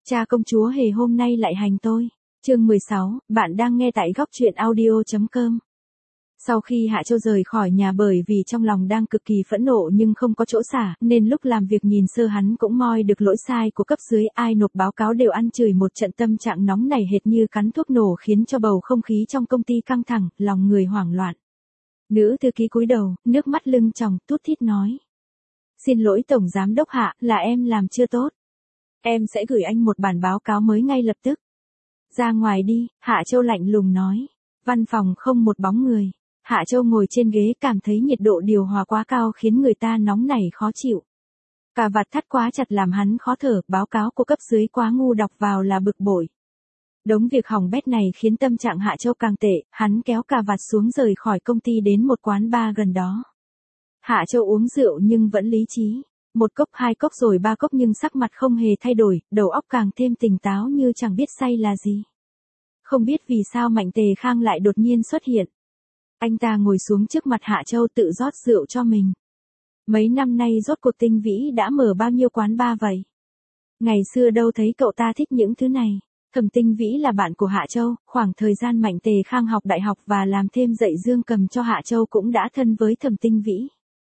Cha công chúa hề hôm nay lại hành tôi. Chương 16, bạn đang nghe tại góc truyện audio.com. Sau khi Hạ Châu rời khỏi nhà bởi vì trong lòng đang cực kỳ phẫn nộ nhưng không có chỗ xả, nên lúc làm việc nhìn sơ hắn cũng moi được lỗi sai của cấp dưới, ai nộp báo cáo đều ăn chửi một trận, tâm trạng nóng nảy hệt như cắn thuốc nổ khiến cho bầu không khí trong công ty căng thẳng, lòng người hoảng loạn. Nữ thư ký cúi đầu, nước mắt lưng tròng, tút thít nói. Xin lỗi Tổng Giám đốc Hạ, là em làm chưa tốt. Em sẽ gửi anh một bản báo cáo mới ngay lập tức. Ra ngoài đi, Hạ Châu lạnh lùng nói. Văn phòng không một bóng người. Hạ Châu ngồi trên ghế cảm thấy nhiệt độ điều hòa quá cao khiến người ta nóng nảy khó chịu. Cà vạt thắt quá chặt làm hắn khó thở, báo cáo của cấp dưới quá ngu đọc vào là bực bội. Đống việc hỏng bét này khiến tâm trạng Hạ Châu càng tệ, hắn kéo cà vạt xuống rời khỏi công ty đến một quán bar gần đó. Hạ Châu uống rượu nhưng vẫn lý trí. Một cốc, hai cốc rồi ba cốc nhưng sắc mặt không hề thay đổi, đầu óc càng thêm tỉnh táo như chẳng biết say là gì. Không biết vì sao Mạnh Tề Khang lại đột nhiên xuất hiện. Anh ta ngồi xuống trước mặt Hạ Châu tự rót rượu cho mình. Mấy năm nay rốt cuộc Tinh Vĩ đã mở bao nhiêu quán bar vậy? Ngày xưa đâu thấy cậu ta thích những thứ này. Thẩm Tinh Vĩ là bạn của Hạ Châu, khoảng thời gian Mạnh Tề Khang học đại học và làm thêm dạy dương cầm cho Hạ Châu cũng đã thân với Thẩm Tinh Vĩ.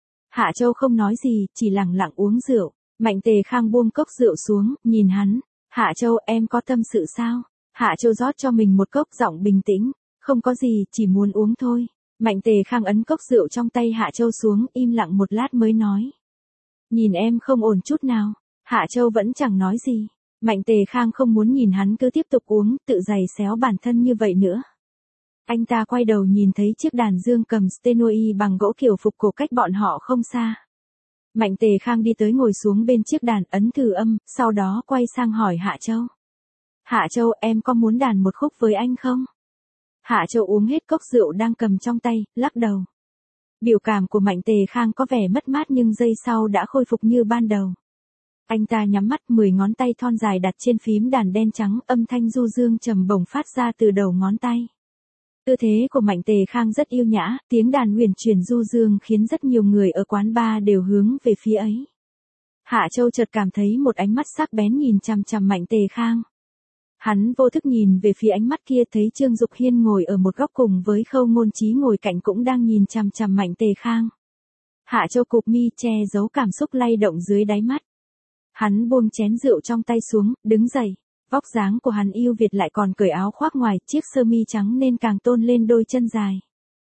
Hạ Châu không nói gì, chỉ lặng lặng uống rượu. Mạnh Tề Khang buông cốc rượu xuống, nhìn hắn. Hạ Châu, em có tâm sự sao? Hạ Châu rót cho mình một cốc, giọng bình tĩnh. Không có gì, chỉ muốn uống thôi. Mạnh Tề Khang ấn cốc rượu trong tay Hạ Châu xuống, im lặng một lát mới nói. Nhìn em không ổn chút nào. Hạ Châu vẫn chẳng nói gì. Mạnh Tề Khang không muốn nhìn hắn cứ tiếp tục uống, tự giày xéo bản thân như vậy nữa. Anh ta quay đầu nhìn thấy chiếc đàn dương cầm Steinway bằng gỗ kiểu phục cổ cách bọn họ không xa. Mạnh Tề Khang đi tới ngồi xuống bên chiếc đàn, ấn thử âm, sau đó quay sang hỏi Hạ Châu. Hạ Châu, em có muốn đàn một khúc với anh không? Hạ Châu uống hết cốc rượu đang cầm trong tay, lắc đầu. Biểu cảm của Mạnh Tề Khang có vẻ mất mát nhưng giây sau đã khôi phục như ban đầu. Anh ta nhắm mắt, 10 ngón tay thon dài đặt trên phím đàn đen trắng, âm thanh du dương trầm bổng phát ra từ đầu ngón tay. Tư thế của Mạnh Tề Khang rất yêu nhã, tiếng đàn huyền chuyển du dương khiến rất nhiều người ở quán bar đều hướng về phía ấy. Hạ Châu chợt cảm thấy một ánh mắt sắc bén nhìn chằm chằm Mạnh Tề Khang. Hắn vô thức nhìn về phía ánh mắt kia, thấy Trương Dục Hiên ngồi ở một góc cùng với Khâu Ngôn Chí ngồi cạnh cũng đang nhìn chằm chằm Mạnh Tề Khang. Hạ Châu cụp mi che giấu cảm xúc lay động dưới đáy mắt. Hắn buông chén rượu trong tay xuống, đứng dậy. Vóc dáng của hắn yêu Việt lại còn cởi áo khoác ngoài, chiếc sơ mi trắng nên càng tôn lên đôi chân dài.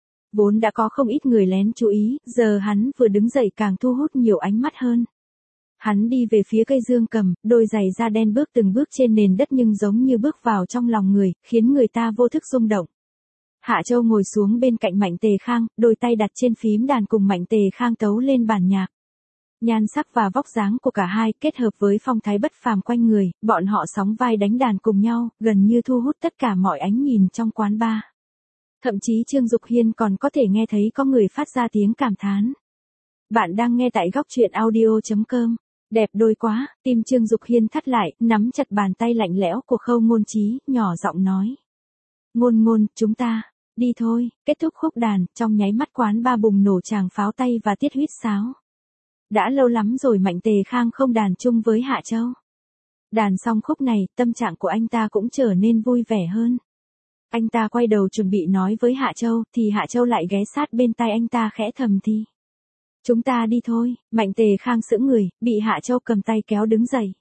Vốn đã có không ít người lén chú ý, giờ hắn vừa đứng dậy càng thu hút nhiều ánh mắt hơn. Hắn đi về phía cây dương cầm, đôi giày da đen bước từng bước trên nền đất nhưng giống như bước vào trong lòng người, khiến người ta vô thức rung động. Hạ Châu ngồi xuống bên cạnh Mạnh Tề Khang, đôi tay đặt trên phím đàn cùng Mạnh Tề Khang tấu lên bản nhạc. Nhan sắc và vóc dáng của cả hai kết hợp với phong thái bất phàm quanh người, bọn họ sóng vai đánh đàn cùng nhau, gần như thu hút tất cả mọi ánh nhìn trong quán bar. Thậm chí Trương Dục Hiên còn có thể nghe thấy có người phát ra tiếng cảm thán. Bạn đang nghe tại góc truyện audio.com. Đẹp đôi quá, tim Trương Dục Hiên thắt lại, nắm chặt bàn tay lạnh lẽo của Khâu Ngôn Chí, nhỏ giọng nói. Ngôn Ngôn, chúng ta, đi thôi. Kết thúc khúc đàn, trong nháy mắt quán bar bùng nổ tràng pháo tay và tiết huýt sáo. Đã lâu lắm rồi Mạnh Tề Khang không đàn chung với Hạ Châu. Đàn xong khúc này, tâm trạng của anh ta cũng trở nên vui vẻ hơn. Anh ta quay đầu chuẩn bị nói với Hạ Châu, thì Hạ Châu lại ghé sát bên tai anh ta khẽ thầm thì. Chúng ta đi thôi. Mạnh Tề Khang sững người, bị Hạ Châu cầm tay kéo đứng dậy.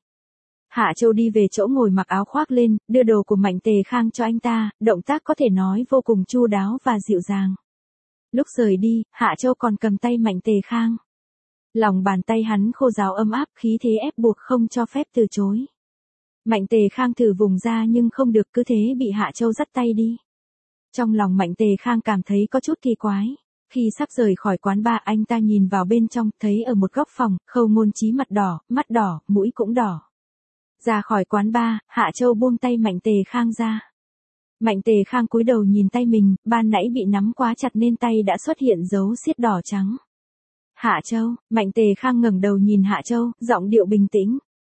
Hạ Châu đi về chỗ ngồi mặc áo khoác lên, đưa đồ của Mạnh Tề Khang cho anh ta, động tác có thể nói vô cùng chu đáo và dịu dàng. Lúc rời đi, Hạ Châu còn cầm tay Mạnh Tề Khang. Lòng bàn tay hắn khô ráo ấm áp, khí thế ép buộc không cho phép từ chối. Mạnh Tề Khang thử vùng ra nhưng không được, cứ thế bị Hạ Châu dắt tay đi. Trong lòng Mạnh Tề Khang cảm thấy có chút kỳ quái. Khi sắp rời khỏi quán bar, anh ta nhìn vào bên trong, thấy ở một góc phòng, Khâu Ngôn Chí mặt đỏ, mũi cũng đỏ. Ra khỏi quán bar, Hạ Châu buông tay Mạnh Tề Khang ra. Mạnh Tề Khang cúi đầu nhìn tay mình, ban nãy bị nắm quá chặt nên tay đã xuất hiện dấu xiết đỏ trắng. Hạ Châu, Mạnh Tề Khang ngẩng đầu nhìn Hạ Châu, giọng điệu bình tĩnh.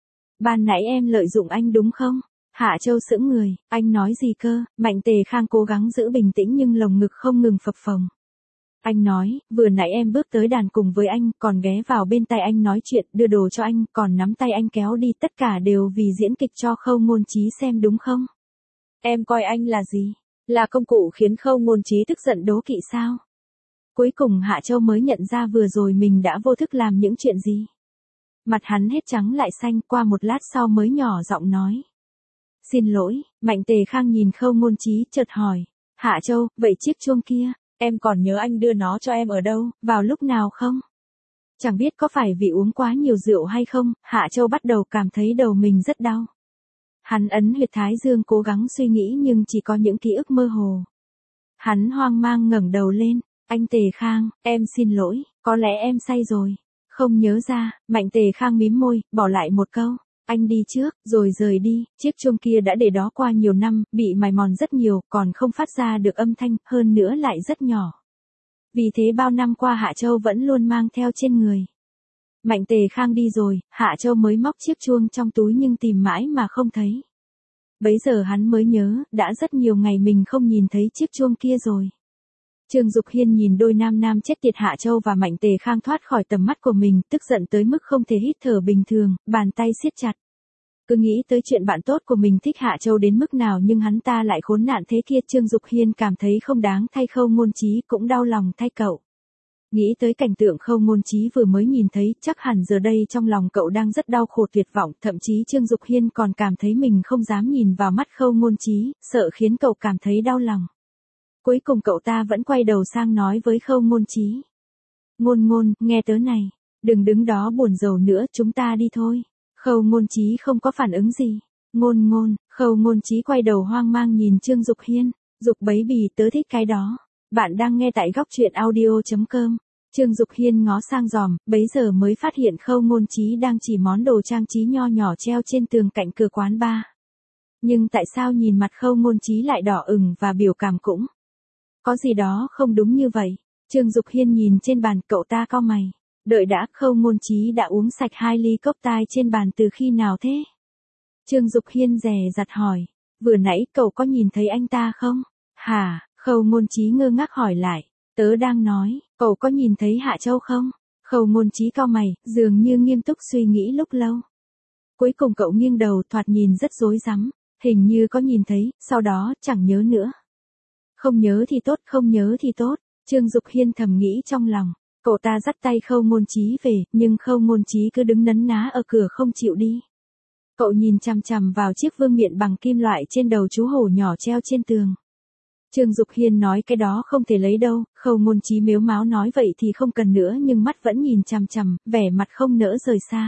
Ban nãy em lợi dụng anh đúng không? Hạ Châu sững người, anh nói gì cơ? Mạnh Tề Khang cố gắng giữ bình tĩnh nhưng lồng ngực không ngừng phập phồng. Anh nói, vừa nãy em bước tới đàn cùng với anh, còn ghé vào bên tay anh nói chuyện, đưa đồ cho anh, còn nắm tay anh kéo đi, tất cả đều vì diễn kịch cho Khâu Ngôn Chí xem đúng không? Em coi anh là gì? Là công cụ khiến Khâu Ngôn Chí tức giận đố kỵ sao? Cuối cùng Hạ Châu mới nhận ra vừa rồi mình đã vô thức làm những chuyện gì. Mặt hắn hết trắng lại xanh, qua một lát sau mới nhỏ giọng nói. Xin lỗi. Mạnh Tề Khang nhìn Khâu Ngôn Chí chợt hỏi. Hạ Châu, vậy chiếc chuông kia, em còn nhớ anh đưa nó cho em ở đâu, vào lúc nào không? Chẳng biết có phải vì uống quá nhiều rượu hay không, Hạ Châu bắt đầu cảm thấy đầu mình rất đau. Hắn ấn huyệt thái dương cố gắng suy nghĩ nhưng chỉ có những ký ức mơ hồ. Hắn hoang mang ngẩng đầu lên. Anh Tề Khang, em xin lỗi, có lẽ em say rồi. Không nhớ ra. Mạnh Tề Khang mím môi, bỏ lại một câu. Anh đi trước, rồi rời đi. Chiếc chuông kia đã để đó qua nhiều năm, bị mài mòn rất nhiều, còn không phát ra được âm thanh, hơn nữa lại rất nhỏ. Vì thế bao năm qua Hạ Châu vẫn luôn mang theo trên người. Mạnh Tề Khang đi rồi, Hạ Châu mới móc chiếc chuông trong túi nhưng tìm mãi mà không thấy. Bấy giờ hắn mới nhớ, đã rất nhiều ngày mình không nhìn thấy chiếc chuông kia rồi. Trương Dục Hiên nhìn đôi nam chết tiệt Hạ Châu và Mạnh Tề Khang thoát khỏi tầm mắt của mình, tức giận tới mức không thể hít thở bình thường, bàn tay siết chặt. Cứ nghĩ tới chuyện bạn tốt của mình thích Hạ Châu đến mức nào nhưng hắn ta lại khốn nạn thế kia. Trương Dục Hiên cảm thấy không đáng thay Khâu Ngôn Chí, cũng đau lòng thay cậu. Nghĩ tới cảnh tượng Khâu Ngôn Chí vừa mới nhìn thấy, chắc hẳn giờ đây trong lòng cậu đang rất đau khổ tuyệt vọng, thậm chí Trương Dục Hiên còn cảm thấy mình không dám nhìn vào mắt Khâu Ngôn Chí, sợ khiến cậu cảm thấy đau lòng. Cuối cùng cậu ta vẫn quay đầu sang nói với Khâu Ngôn Chí. Ngôn Ngôn, nghe tớ này, đừng đứng đó buồn rầu nữa, chúng ta đi thôi. Khâu Ngôn Chí không có phản ứng gì. Ngôn Ngôn, Khâu Ngôn Chí quay đầu hoang mang nhìn Trương Dục Hiên. Dục baby, tớ thích cái đó. Bạn đang nghe tại góc truyện audio.com. Trương Dục Hiên ngó sang giòm, bấy giờ mới phát hiện Khâu Ngôn Chí đang chỉ món đồ trang trí nho nhỏ treo trên tường cạnh cửa quán bar. Nhưng tại sao nhìn mặt Khâu Ngôn Chí lại đỏ ửng và biểu cảm cũng có gì đó không đúng như vậy. Trương Dục Hiên nhìn trên bàn, cậu ta cau mày. Đợi đã, Khâu Ngôn Chí đã uống sạch 2 ly cốc tai trên bàn từ khi nào thế? Trương Dục Hiên dè dặt hỏi. Vừa nãy cậu có nhìn thấy anh ta không? Hả? Khâu Ngôn Chí ngơ ngác hỏi lại. Tớ đang nói, cậu có nhìn thấy Hạ Châu không? Khâu Ngôn Chí cau mày, dường như nghiêm túc suy nghĩ lúc lâu. Cuối cùng cậu nghiêng đầu, thoạt nhìn rất rối rắm. Hình như có nhìn thấy, sau đó chẳng nhớ nữa. Không nhớ thì tốt, không nhớ thì tốt. Trương Dục Hiên thầm nghĩ trong lòng. Cậu ta dắt tay Khâu Ngôn Chí về, nhưng Khâu Ngôn Chí cứ đứng nấn ná ở cửa không chịu đi. Cậu nhìn chằm chằm vào chiếc vương miện bằng kim loại trên đầu chú hổ nhỏ treo trên tường. Trương Dục Hiên nói cái đó không thể lấy đâu. Khâu Ngôn Chí mếu máo nói vậy thì không cần nữa nhưng mắt vẫn nhìn chằm chằm, vẻ mặt không nỡ rời xa.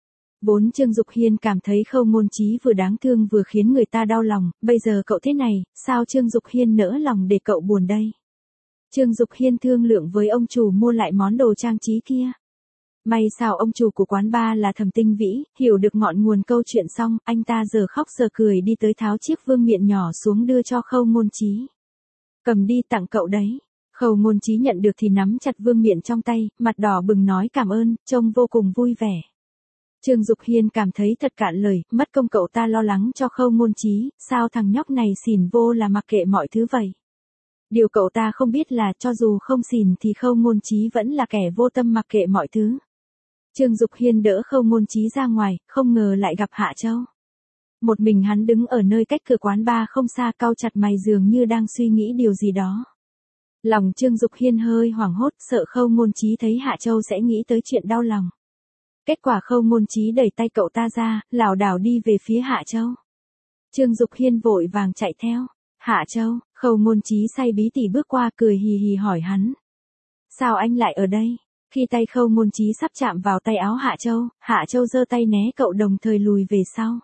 Vốn Trương Dục Hiên cảm thấy Khâu Ngôn Chí vừa đáng thương vừa khiến người ta đau lòng, bây giờ cậu thế này, sao Trương Dục Hiên nỡ lòng để cậu buồn đây? Trương Dục Hiên thương lượng với ông chủ mua lại món đồ trang trí kia. May sao ông chủ của quán bar là Thẩm Tinh Vĩ, hiểu được ngọn nguồn câu chuyện xong, anh ta giờ khóc giờ cười đi tới tháo chiếc vương miện nhỏ xuống đưa cho Khâu Ngôn Chí. Cầm đi tặng cậu đấy. Khâu Ngôn Chí nhận được thì nắm chặt vương miện trong tay, mặt đỏ bừng nói cảm ơn, trông vô cùng vui vẻ. Trương Dục Hiên cảm thấy thật cạn lời, mất công cậu ta lo lắng cho Khâu Ngôn Chí, sao thằng nhóc này xỉn vô là mặc kệ mọi thứ vậy. Điều cậu ta không biết là cho dù không xỉn thì Khâu Ngôn Chí vẫn là kẻ vô tâm mặc kệ mọi thứ. Trương Dục Hiên đỡ Khâu Ngôn Chí ra ngoài, không ngờ lại gặp Hạ Châu. Một mình hắn đứng ở nơi cách cửa quán bar không xa, cau chặt mày dường như đang suy nghĩ điều gì đó. Lòng Trương Dục Hiên hơi hoảng hốt, sợ Khâu Ngôn Chí thấy Hạ Châu sẽ nghĩ tới chuyện đau lòng. Kết quả Khâu Ngôn Chí đẩy tay cậu ta ra, lảo đảo đi về phía Hạ Châu. Trương Dục Hiên vội vàng chạy theo. Hạ Châu, Khâu Ngôn Chí say bí tỉ bước qua cười hì hì hỏi hắn. Sao anh lại ở đây? Khi tay Khâu Ngôn Chí sắp chạm vào tay áo Hạ Châu giơ tay né cậu đồng thời lùi về sau.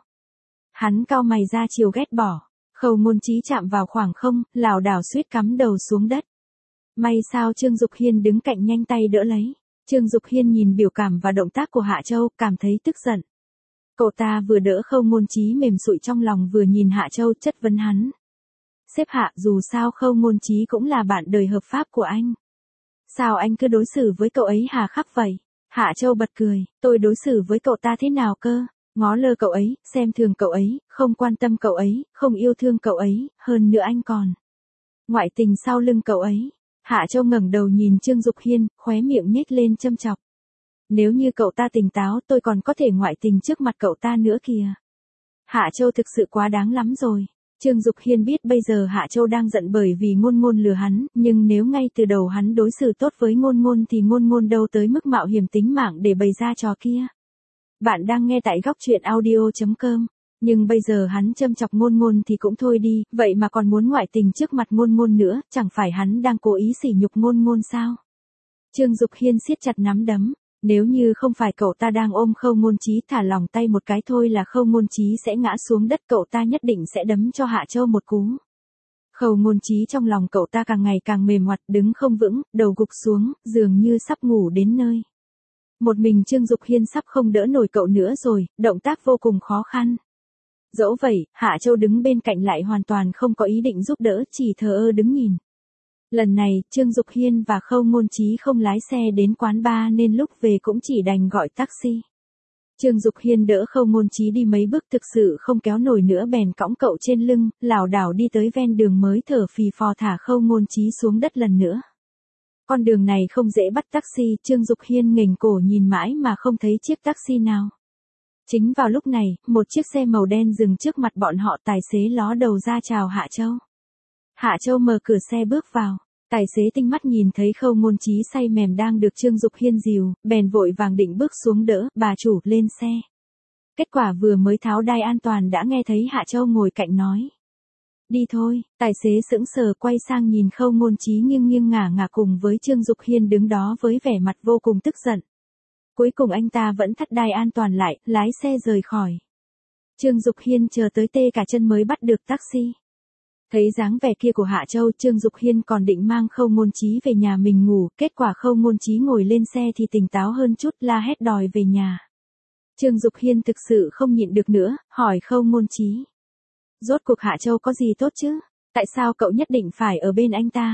Hắn cau mày ra chiều ghét bỏ. Khâu Ngôn Chí chạm vào khoảng không, lảo đảo suýt cắm đầu xuống đất. May sao Trương Dục Hiên đứng cạnh nhanh tay đỡ lấy. Trương Dục Hiên nhìn biểu cảm và động tác của Hạ Châu, cảm thấy tức giận. Cậu ta vừa đỡ Khâu Ngôn Chí mềm sụi trong lòng vừa nhìn Hạ Châu chất vấn hắn. Sếp Hạ, dù sao Khâu Ngôn Chí cũng là bạn đời hợp pháp của anh. Sao anh cứ đối xử với cậu ấy hà khắc vậy? Hạ Châu bật cười, tôi đối xử với cậu ta thế nào cơ? Ngó lơ cậu ấy, xem thường cậu ấy, không quan tâm cậu ấy, không yêu thương cậu ấy, hơn nữa anh còn ngoại tình sau lưng cậu ấy. Hạ Châu ngẩng đầu nhìn Trương Dục Hiên, khóe miệng nhếch lên châm chọc. Nếu như cậu ta tỉnh táo tôi còn có thể ngoại tình trước mặt cậu ta nữa kìa. Hạ Châu thực sự quá đáng lắm rồi. Trương Dục Hiên biết bây giờ Hạ Châu đang giận bởi vì Ngôn Ngôn lừa hắn, nhưng nếu ngay từ đầu hắn đối xử tốt với Ngôn Ngôn thì Ngôn Ngôn đâu tới mức mạo hiểm tính mạng để bày ra trò kia. Bạn đang nghe tại góc truyện audio.com. Nhưng bây giờ hắn châm chọc Ngôn Ngôn thì cũng thôi đi, vậy mà còn muốn ngoại tình trước mặt Ngôn Ngôn nữa, chẳng phải hắn đang cố ý sỉ nhục Ngôn Ngôn sao? Trương Dục Hiên siết chặt nắm đấm. Nếu như không phải cậu ta đang ôm Khâu Ngôn Chí thả lỏng tay một cái thôi là Khâu Ngôn Chí sẽ ngã xuống đất, cậu ta nhất định sẽ đấm cho Hạ Châu một cú. Khâu Ngôn Chí trong lòng cậu ta càng ngày càng mềm oặt, đứng không vững, đầu gục xuống, dường như sắp ngủ đến nơi. Một mình Trương Dục Hiên sắp không đỡ nổi cậu nữa rồi, động tác vô cùng khó khăn. Dẫu vậy, Hạ Châu đứng bên cạnh lại hoàn toàn không có ý định giúp đỡ, chỉ thờ ơ đứng nhìn. Lần này, Trương Dục Hiên và Khâu Ngôn Chí không lái xe đến quán bar nên lúc về cũng chỉ đành gọi taxi. Trương Dục Hiên đỡ Khâu Ngôn Chí đi mấy bước thực sự không kéo nổi nữa bèn cõng cậu trên lưng, lảo đảo đi tới ven đường mới thở phì phò thả Khâu Ngôn Chí xuống đất lần nữa. Con đường này không dễ bắt taxi, Trương Dục Hiên nghềnh cổ nhìn mãi mà không thấy chiếc taxi nào. Chính vào lúc này, một chiếc xe màu đen dừng trước mặt bọn họ, tài xế ló đầu ra chào Hạ Châu. Hạ Châu mở cửa xe bước vào, tài xế tinh mắt nhìn thấy Khâu Ngôn Chí say mềm đang được Trương Dục Hiên dìu, bèn vội vàng định bước xuống đỡ, bà chủ lên xe. Kết quả vừa mới tháo đai an toàn đã nghe thấy Hạ Châu ngồi cạnh nói. Đi thôi, tài xế sững sờ quay sang nhìn Khâu Ngôn Chí nghiêng nghiêng ngả ngả cùng với Trương Dục Hiên đứng đó với vẻ mặt vô cùng tức giận. Cuối cùng anh ta vẫn thắt đai an toàn lại, lái xe rời khỏi. Trương Dục Hiên chờ tới tê cả chân mới bắt được taxi. Thấy dáng vẻ kia của Hạ Châu, Trương Dục Hiên còn định mang Khâu Ngôn Chí về nhà mình ngủ, kết quả Khâu Ngôn Chí ngồi lên xe thì tỉnh táo hơn chút, la hét đòi về nhà. Trương Dục Hiên thực sự không nhịn được nữa, hỏi Khâu Ngôn Chí. Rốt cuộc Hạ Châu có gì tốt chứ? Tại sao cậu nhất định phải ở bên anh ta?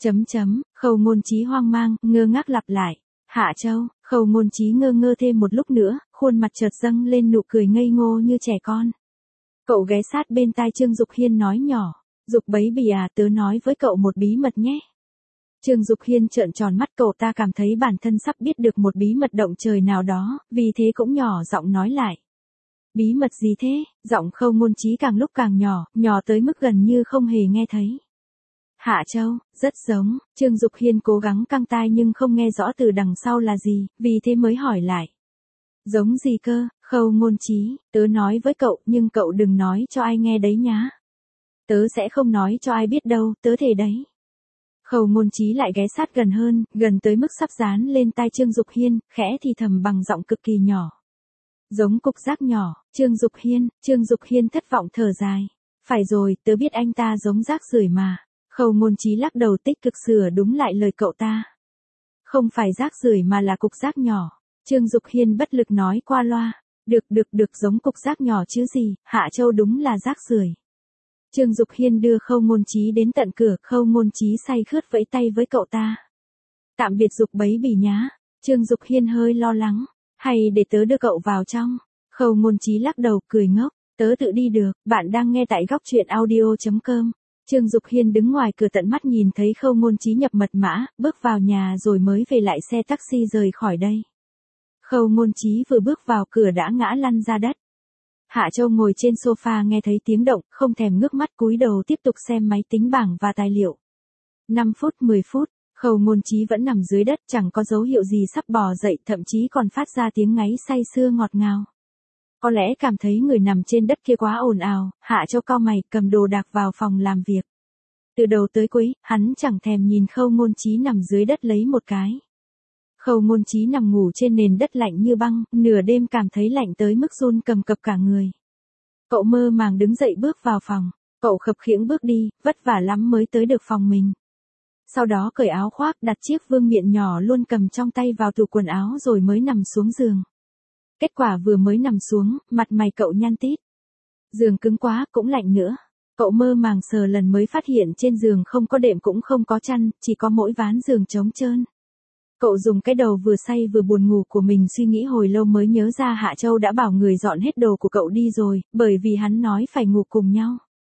Khâu Ngôn Chí hoang mang, ngơ ngác lặp lại. Hạ Châu, Khâu Ngôn Chí ngơ ngơ thêm một lúc nữa, khuôn mặt chợt dâng lên nụ cười ngây ngô như trẻ con. Cậu ghé sát bên tai Trương Dục Hiên nói nhỏ. Dục bấy bì à, tớ nói với cậu một bí mật nhé. Trương Dục Hiên trợn tròn mắt, cậu ta cảm thấy bản thân sắp biết được một bí mật động trời nào đó, vì thế cũng nhỏ giọng nói lại. Bí mật gì thế? Giọng Khâu Ngôn Chí càng lúc càng nhỏ, nhỏ tới mức gần như không hề nghe thấy. Hạ Châu, rất giống. Trương Dục Hiên cố gắng căng tai nhưng không nghe rõ từ đằng sau là gì, vì thế mới hỏi lại. Giống gì cơ? Khâu Ngôn Chí, tớ nói với cậu nhưng cậu đừng nói cho ai nghe đấy nhá. Tớ sẽ không nói cho ai biết đâu, tớ thề đấy. Khâu Ngôn Chí lại ghé sát gần hơn, gần tới mức sắp dán lên tai Trương Dục Hiên, khẽ thì thầm bằng giọng cực kỳ nhỏ. Giống cục rác nhỏ. Trương Dục Hiên thất vọng thở dài. Phải rồi, tớ biết anh ta giống rác rưởi mà. Khâu Ngôn Chí lắc đầu tích cực sửa đúng lại lời cậu ta. Không phải rác rưởi mà là cục rác nhỏ. Trương Dục Hiên bất lực nói qua loa. Được giống cục rác nhỏ chứ gì, Hạ Châu đúng là rác rưởi. Trương Dục Hiên đưa Khâu Ngôn Chí đến tận cửa, Khâu Ngôn Chí say khướt vẫy tay với cậu ta. Tạm biệt Dục bấy bì nhá. Trương Dục Hiên hơi lo lắng. Hay để tớ đưa cậu vào trong? Khâu Ngôn Chí lắc đầu cười ngốc. Tớ tự đi được. Bạn đang nghe tại góc truyện audio.com. Trương Dục Hiên đứng ngoài cửa tận mắt nhìn thấy Khâu Ngôn Chí nhập mật mã, bước vào nhà rồi mới về lại xe taxi rời khỏi đây. Khâu Ngôn Chí vừa bước vào cửa đã ngã lăn ra đất. Hạ Châu ngồi trên sofa nghe thấy tiếng động, không thèm ngước mắt cúi đầu tiếp tục xem máy tính bảng và tài liệu. 5 phút, 10 phút, Khâu Ngôn Chí vẫn nằm dưới đất, chẳng có dấu hiệu gì sắp bò dậy, thậm chí còn phát ra tiếng ngáy say sưa ngọt ngào. Có lẽ cảm thấy người nằm trên đất kia quá ồn ào, Hạ Châu cau mày, cầm đồ đạc vào phòng làm việc. Từ đầu tới cuối, hắn chẳng thèm nhìn Khâu Ngôn Chí nằm dưới đất lấy một cái. Khâu Ngôn Chí nằm ngủ trên nền đất lạnh như băng, nửa đêm cảm thấy lạnh tới mức run cầm cập cả người. Cậu mơ màng đứng dậy bước vào phòng, cậu khập khiễng bước đi, vất vả lắm mới tới được phòng mình. Sau đó cởi áo khoác, đặt chiếc vương miện nhỏ luôn cầm trong tay vào tủ quần áo rồi mới nằm xuống giường. Kết quả vừa mới nằm xuống, mặt mày cậu nhăn tít. Giường cứng quá, cũng lạnh nữa. Cậu mơ màng sờ lần mới phát hiện trên giường không có đệm cũng không có chăn, chỉ có mỗi ván giường trống trơn. Cậu dùng cái đầu vừa say vừa buồn ngủ của mình suy nghĩ hồi lâu mới nhớ ra Hạ Châu đã bảo người dọn hết đồ của cậu đi rồi, bởi vì hắn nói phải ngủ cùng nhau.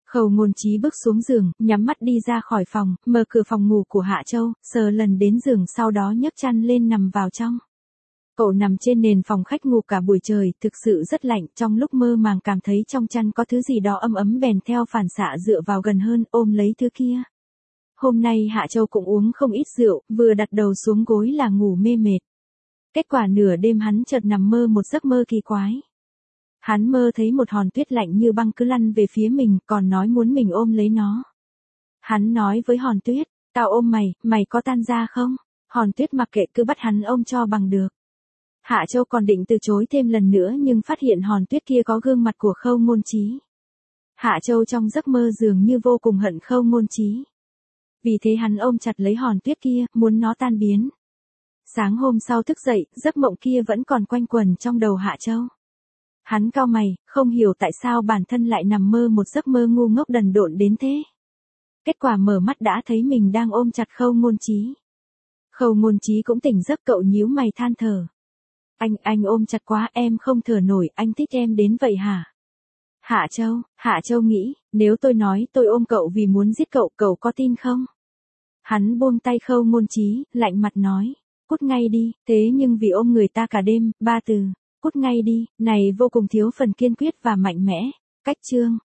Khâu Ngôn Chí bước xuống giường, nhắm mắt đi ra khỏi phòng, mở cửa phòng ngủ của Hạ Châu, sờ lần đến giường sau đó nhấc chăn lên nằm vào trong. Cậu nằm trên nền phòng khách ngủ cả buổi trời, thực sự rất lạnh, trong lúc mơ màng cảm thấy trong chăn có thứ gì đó ấm ấm bèn theo phản xạ dựa vào gần hơn, ôm lấy thứ kia. Hôm nay Hạ Châu cũng uống không ít rượu, vừa đặt đầu xuống gối là ngủ mê mệt. Kết quả nửa đêm hắn chợt nằm mơ một giấc mơ kỳ quái. Hắn mơ thấy một hòn tuyết lạnh như băng cứ lăn về phía mình, còn nói muốn mình ôm lấy nó. Hắn nói với hòn tuyết, tao ôm mày, mày có tan ra không? Hòn tuyết mặc kệ cứ bắt hắn ôm cho bằng được. Hạ Châu còn định từ chối thêm lần nữa nhưng phát hiện hòn tuyết kia có gương mặt của Khâu Ngôn Chí. Hạ Châu trong giấc mơ dường như vô cùng hận Khâu Ngôn Chí. Vì thế hắn ôm chặt lấy hòn tuyết kia, muốn nó tan biến. Sáng hôm sau thức dậy, giấc mộng kia vẫn còn quanh quẩn trong đầu Hạ Châu. Hắn cau mày, không hiểu tại sao bản thân lại nằm mơ một giấc mơ ngu ngốc đần độn đến thế. Kết quả mở mắt đã thấy mình đang ôm chặt Khâu Ngôn Chí. Khâu Ngôn Chí cũng tỉnh giấc, cậu nhíu mày than thở. Anh ôm chặt quá, em không thở nổi, anh thích em đến vậy hả? Hạ Châu nghĩ, nếu tôi nói tôi ôm cậu vì muốn giết cậu, cậu có tin không? Hắn buông tay Khâu Ngôn Chí, lạnh mặt nói, cút ngay đi, thế nhưng vì ôm người ta cả đêm, 3 từ, cút ngay đi, này vô cùng thiếu phần kiên quyết và mạnh mẽ. Cách chương